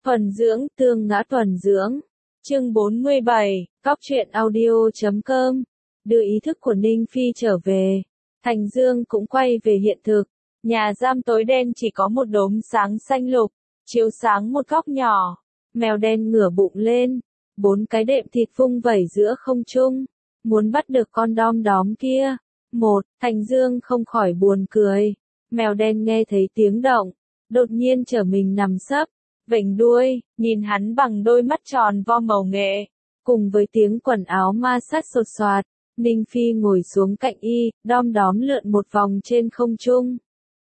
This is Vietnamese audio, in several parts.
Thuần dưỡng, tương ngã thuần dưỡng. Chương 47, Cóc truyện audio.com. Đưa ý thức của Ninh Phi trở về. Thành Dương cũng quay về hiện thực. Nhà giam tối đen chỉ có một đốm sáng xanh lục, chiếu sáng một góc nhỏ. Mèo đen ngửa bụng lên. 4 cái đệm thịt vung vẩy giữa không trung. Muốn bắt được con đom đóm kia. Thành Dương không khỏi buồn cười. Mèo đen nghe thấy tiếng động. Đột nhiên trở mình nằm sấp. Vểnh đuôi, nhìn hắn bằng đôi mắt tròn vo màu nghệ. Cùng với tiếng quần áo ma sát sột soạt, Ninh Phi ngồi xuống cạnh y, đom đóm lượn một vòng trên không trung.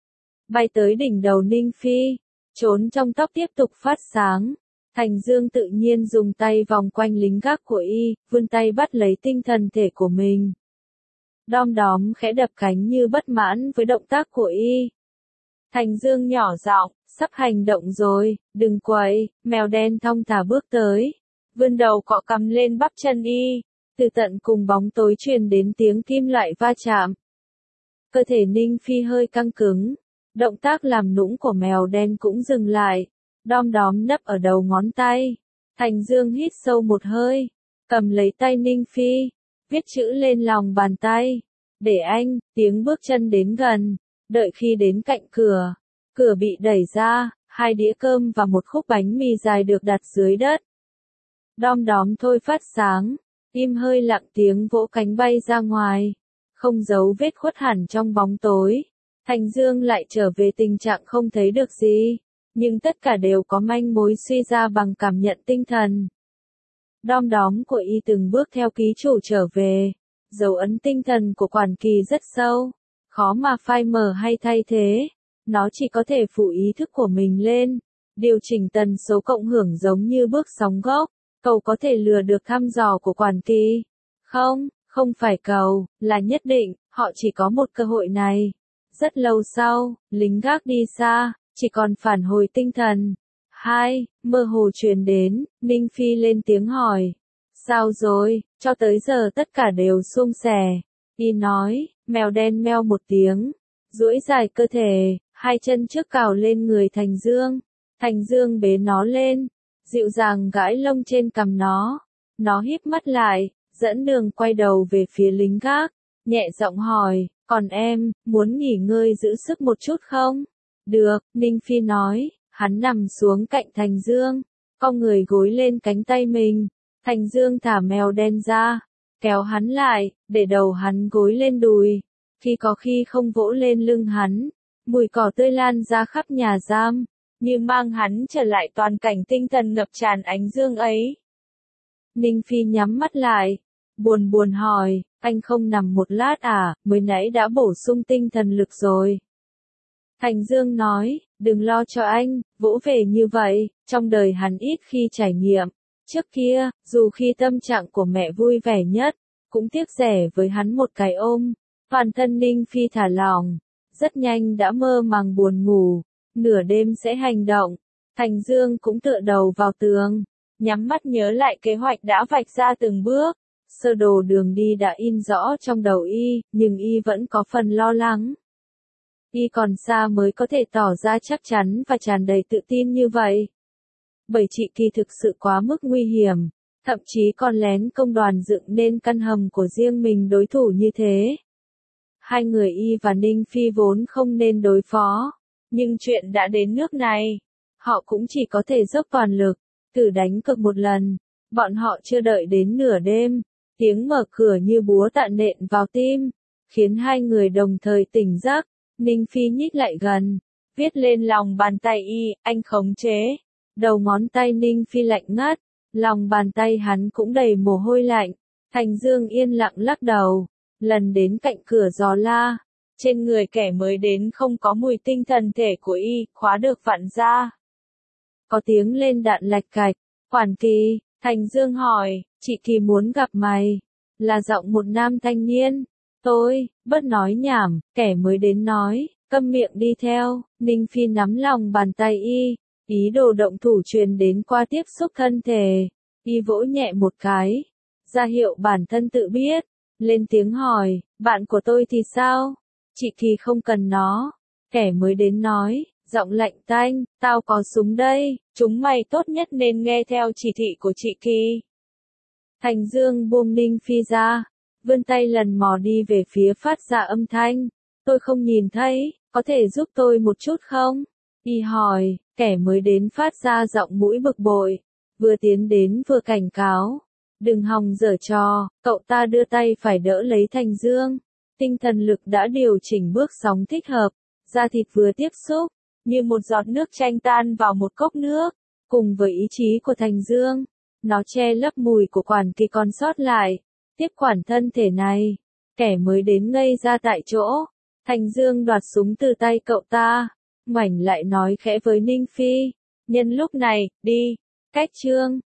Bay tới đỉnh đầu Ninh Phi, trốn trong tóc tiếp tục phát sáng. Thành Dương tự nhiên dùng tay vòng quanh lính gác của y, vươn tay bắt lấy tinh thần thể của mình. Đom đóm khẽ đập cánh như bất mãn với động tác của y. Thành Dương nhỏ giọng, sắp hành động rồi, đừng quậy. Mèo đen thong thả bước tới, vươn đầu cọ cằm lên bắp chân y. Từ tận cùng bóng tối truyền đến tiếng kim loại va chạm. Cơ thể Ninh Phi hơi căng cứng, động tác làm nũng của mèo đen cũng dừng lại. Đom đóm nấp ở đầu ngón tay. Thành Dương hít sâu một hơi, cầm lấy tay Ninh Phi, viết chữ lên lòng bàn tay. Để anh. Tiếng bước chân đến gần. Đợi khi đến cạnh cửa, cửa bị đẩy ra, 2 đĩa cơm và một khúc bánh mì dài được đặt dưới đất. Đom đóm thôi phát sáng, im hơi lặng tiếng vỗ cánh bay ra ngoài, không giấu vết khuất hẳn trong bóng tối. Thành Dương lại trở về tình trạng không thấy được gì, nhưng tất cả đều có manh mối suy ra bằng cảm nhận tinh thần. Đom đóm của y từng bước theo ký chủ trở về, dấu ấn tinh thần của quản kỳ rất sâu, khó mà phai mờ hay thay thế. Nó chỉ có thể phụ ý thức của mình lên, điều chỉnh tần số cộng hưởng giống như bước sóng gốc. Cầu có thể lừa được thăm dò của quản kỳ. Không phải cầu, là nhất định, họ chỉ có một cơ hội này. Rất lâu sau, lính gác đi xa, chỉ còn phản hồi tinh thần. Mơ hồ truyền đến, Ninh Phi lên tiếng hỏi. Sao rồi, cho tới giờ tất cả đều suôn sẻ. Y nói, mèo đen meo một tiếng, duỗi dài cơ thể, 2 chân trước cào lên người Thành Dương. Thành Dương bế nó lên, dịu dàng gãi lông trên cằm nó. Nó híp mắt lại, dẫn đường quay đầu về phía lính gác, nhẹ giọng hỏi, còn em, muốn nghỉ ngơi giữ sức một chút không? Được, Ninh Phi nói, hắn nằm xuống cạnh Thành Dương, cong người gối lên cánh tay mình. Thành Dương thả mèo đen ra, kéo hắn lại, để đầu hắn gối lên đùi. Khi không vỗ lên lưng hắn, mùi cỏ tươi lan ra khắp nhà giam, như mang hắn trở lại toàn cảnh tinh thần ngập tràn ánh dương ấy. Ninh Phi nhắm mắt lại, buồn hỏi, anh không nằm một lát à, mới nãy đã bổ sung tinh thần lực rồi. Thành Dương nói, đừng lo cho anh, vỗ về như vậy, trong đời hắn ít khi trải nghiệm. Trước kia, dù khi tâm trạng của mẹ vui vẻ nhất, cũng tiếc rẻ với hắn một cái ôm. Toàn thân Ninh Phi thả lỏng, rất nhanh đã mơ màng buồn ngủ. Nửa đêm sẽ hành động. Thành Dương cũng tựa đầu vào tường, nhắm mắt nhớ lại kế hoạch đã vạch ra từng bước. Sơ đồ đường đi đã in rõ trong đầu y, nhưng y vẫn có phần lo lắng. Y còn xa mới có thể tỏ ra chắc chắn và tràn đầy tự tin như vậy. Bởi chị Kỳ thực sự quá mức nguy hiểm, thậm chí còn lén công đoàn dựng nên căn hầm của riêng mình đối thủ như thế. 2 người y và Ninh Phi vốn không nên đối phó. Nhưng chuyện đã đến nước này, họ cũng chỉ có thể dốc toàn lực, thử đánh cược một lần. Bọn họ chưa đợi đến nửa đêm, tiếng mở cửa như búa tạ nện vào tim, khiến 2 người đồng thời tỉnh giấc. Ninh Phi nhích lại gần, viết lên lòng bàn tay y, anh khống chế. Đầu ngón tay Ninh Phi lạnh ngắt, lòng bàn tay hắn cũng đầy mồ hôi lạnh. Thành Dương yên lặng lắc đầu, lần đến cạnh cửa gió la. Trên người kẻ mới đến không có mùi tinh thần thể của y, khóa được vặn ra. Có tiếng lên đạn lạch cạch. Quản Kỳ, Thành Dương hỏi, chị Kỳ muốn gặp mày. Là giọng một nam thanh niên. Tôi, bớt nói nhảm, kẻ mới đến nói, câm miệng đi theo. Ninh Phi nắm lòng bàn tay y, ý đồ động thủ truyền đến qua tiếp xúc thân thể. Y vỗ nhẹ một cái, ra hiệu bản thân tự biết. Lên tiếng hỏi, bạn của tôi thì sao? Chị Kỳ không cần nó. Kẻ mới đến nói, Giọng lạnh tanh, tao có súng đây, chúng mày tốt nhất nên nghe theo chỉ thị của chị Kỳ. Thành Dương buông Ninh Phi ra, vươn tay lần mò đi về phía phát ra âm thanh. Tôi không nhìn thấy, có thể giúp tôi một chút không? Y hỏi, kẻ mới đến phát ra giọng mũi bực bội, vừa tiến đến vừa cảnh cáo. Đừng hòng giở trò, cậu ta đưa tay phải đỡ lấy Thành Dương. Tinh thần lực đã điều chỉnh bước sóng thích hợp, da thịt vừa tiếp xúc, như một giọt nước chanh tan vào một cốc nước, cùng với ý chí của Thành Dương. Nó che lấp mùi của quản kỳ còn sót lại, tiếp quản thân thể này. Kẻ mới đến ngây ra tại chỗ. Thành Dương đoạt súng từ tay cậu ta, ngoảnh lại nói khẽ với Ninh Phi. Nhân lúc này, đi, cách chương.